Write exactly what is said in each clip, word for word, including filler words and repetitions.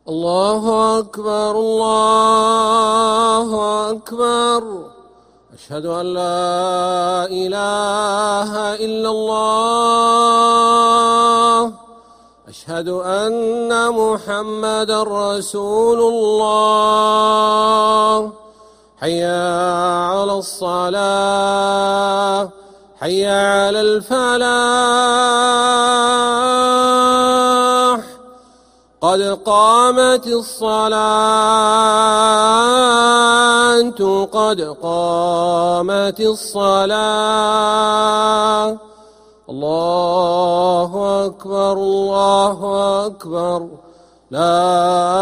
الله أكبر الله أكبر. أشهد أن لا إله إلا الله. أشهد أن محمدا رسول الله. حي على الصلاة حي على الفلاح. قد قامت الصلاة قد قامت الصلاة. الله أكبر الله أكبر. لا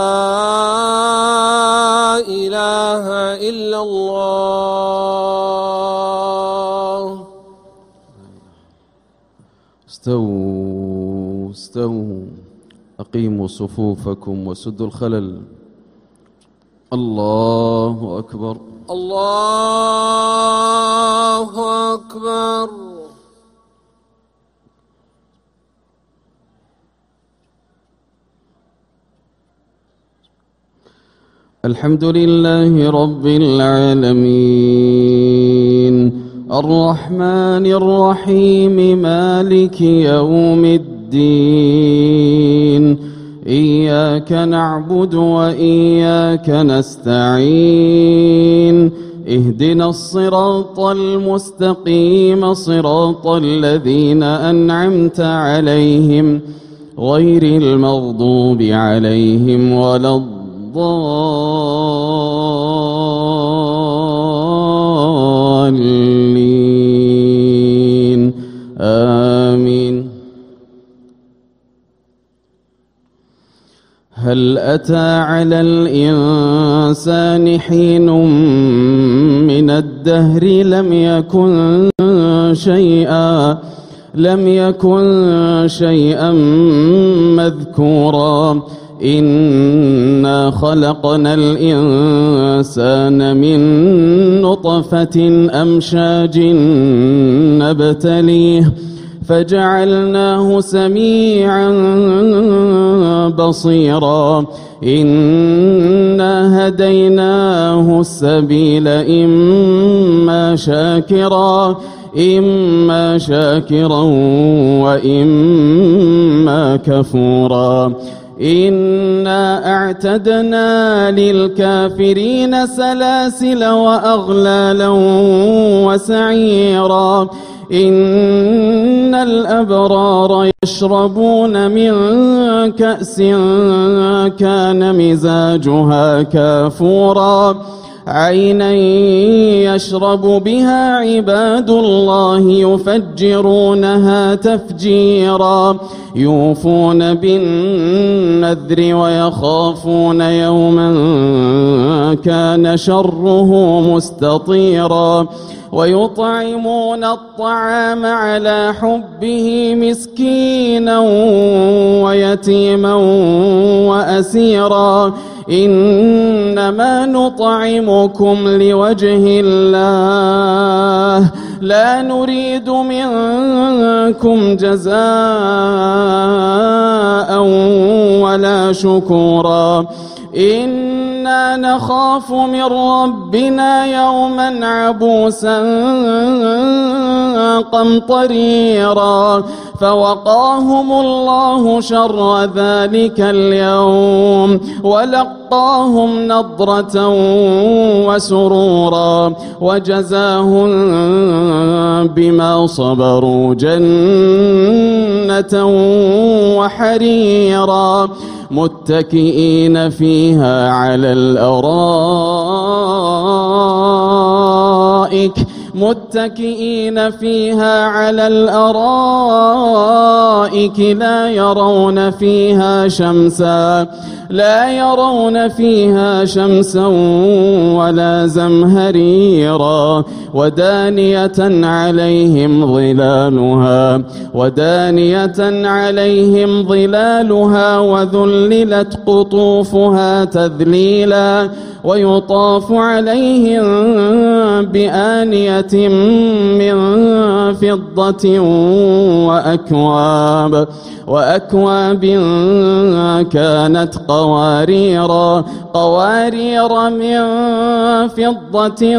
إله إلا الله. استووا استووا أقيموا صفوفكم وسدوا الخلل. الله أكبر الله أكبر. الحمد لله رب العالمين الرحمن الرحيم مالك يوم الدين. إياك نعبد وإياك نستعين. اهدنا الصراط المستقيم صراط الذين أنعمت عليهم غير المغضوب عليهم ولا الضالين. آمين. هل أتى على الإنسان حين من الدهر لم يكن شيئا لم يكن شيئا مذكورا. إنا خلقنا الإنسان من نطفة أمشاج نبتليه فجعلناه سميعا بصيرا. إنا هديناه السبيل إما شاكرا إما شاكرا وإما كفورا. إنا أعتدنا للكافرين سلاسل وأغلالا وسعيرا. إن الأبرار يشربون من كأس كان مزاجها كافورا. عينا يشرب بها عباد الله يفجرونها تفجيرا. يوفون بالنذر ويخافون يوما كان شره مستطيرا. ويطعمون الطعام على حبه مسكينا ويتيما وأسيرا. إنما نطعمكم لوجه الله لا نريد منكم جزاء ولا شكورا. إنا نخاف من ربنا يوما عبوسا قمطريرا. فوقاهم الله شر ذلك اليوم ولقاهم نضرة وسرورا. وجزاهم بما صبروا جنة وحريرا. متكئين فيها على الأرائك متكئين فيها على الأرائك لا يرون فيها شمسا لا يرون فيها شمسا ولا زمهريرا. ودانية عليهم ظلالها ودانية عليهم ظلالها وذللت قطوفها تذليلا. ويطاف عليهم بآنية آنية من فضة وأكواب وأكواب كانت قواريرا قوارير من فضة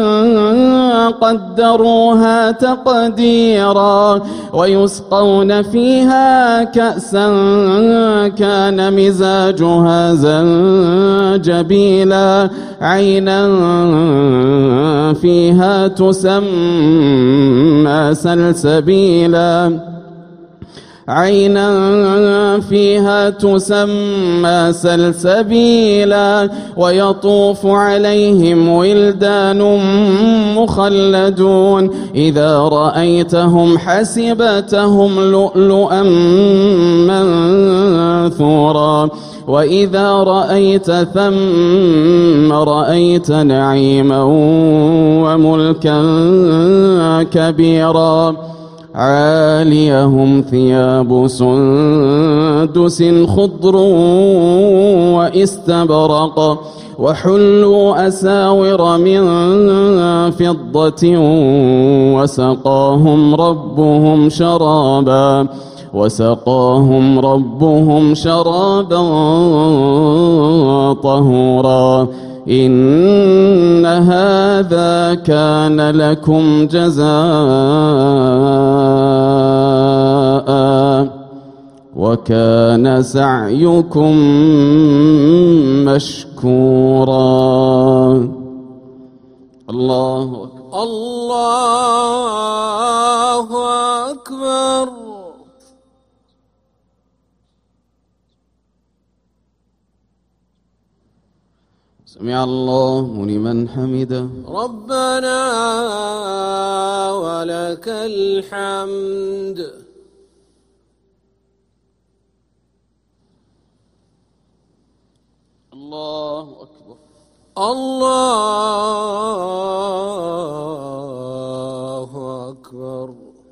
قدروها تقديرا ويسقون فيها كأسا كان مزاجها زنجبيلا عينا فيها تسمى سلسبيلا عينا فيها تسمى سلسبيلا ويطوف عليهم ولدان مخلدون إذا رأيتهم حسبتهم لؤلؤا منثورا وإذا رأيت ثم رأيت نعيما وملكا كبيرا عاليهم ثياب سندس خضر واستبرق وحلوا أساور من فضة وسقاهم ربهم شرابا وسقاهم ربهم شرابا طهورا إن هذا كان لكم جزاء وكان سعيكم مشكورا. الله أكبر. الله أكبر. سمع الله لمن حمده. ربنا ولك الحمد. الله أكبر. الله أكبر.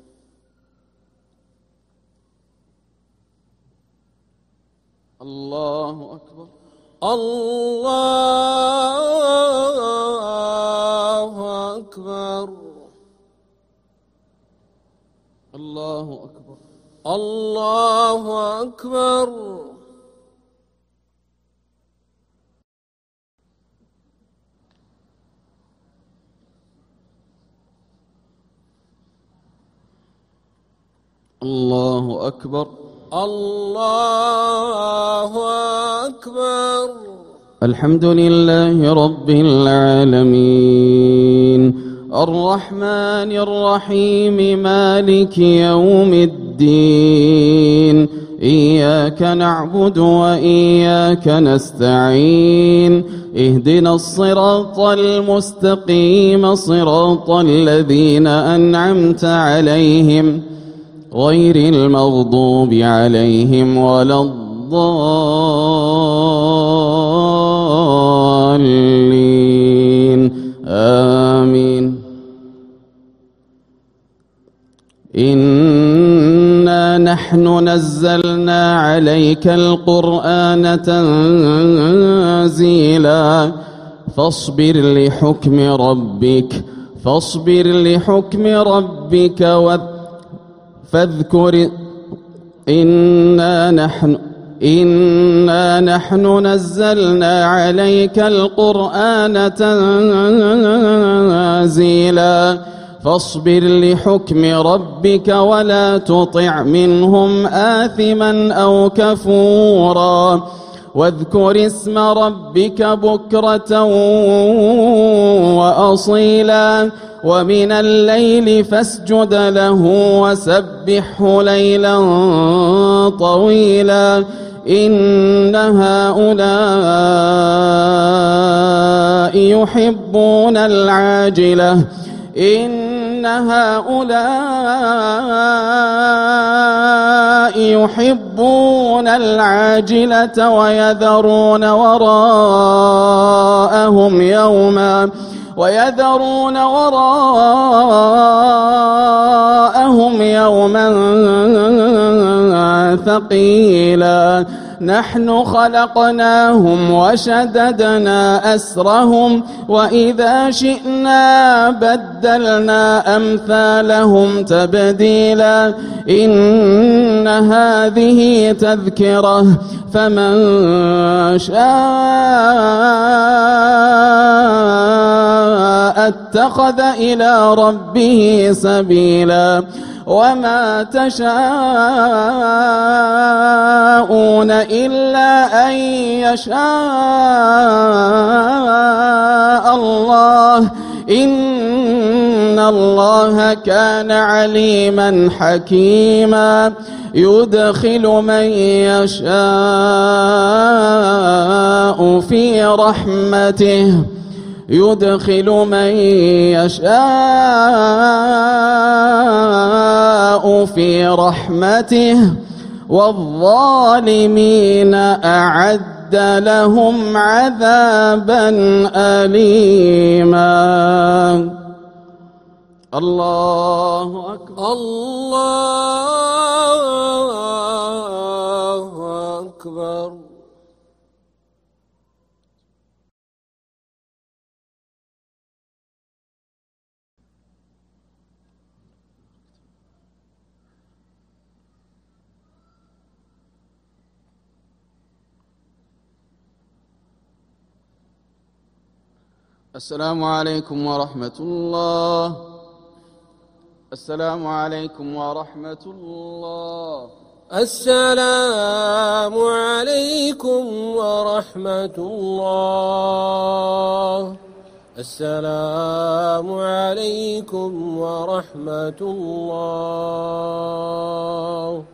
الله أكبر. الله أكبر. الله أكبر. الله أكبر. الله أكبر. الله أكبر. الحمد لله رب العالمين الرحمن الرحيم مالك يوم الدين إياك نعبد وإياك نستعين اهدنا الصراط المستقيم صراط الذين أنعمت عليهم غير المغضوب عليهم ولا الضالين آمين. إنا نحن نزلنا عليك القرآن تنزيلا فاصبر لحكم ربك فاصبر لحكم ربك وذكر فاذكر إنا نحن إنا نحن نزلنا عليك القرآن تنزيلا فاصبر لحكم ربك ولا تطع منهم آثما أو كفورا واذكر اسم ربك بكرة وأصيلا ومن الليل فاسجد له وسبحه ليلا طويلا إن هؤلاء يحبون العاجلة إن هؤلاء يحبون العاجلة ويذرون وراءهم يوما ويذرون وراءهم يوما ثقيلا نحن خلقناهم وشددنا أسرهم وإذا شئنا بدلنا أمثالهم تبديلا إن هذه تذكرة فمن شاء اتخذ إلى ربه سبيلا وما تشاءون إلا أن يشاء الله إن الله كان عليما حكيما يدخل من يشاء في رحمته يدخل من يشاء في رحمته والظالمين أعد لهم عذابا أليما. الله أكبر. الله أكبر. السلام عليكم ورحمة الله. السلام عليكم ورحمة الله. السلام عليكم ورحمة الله. السلام عليكم ورحمة الله.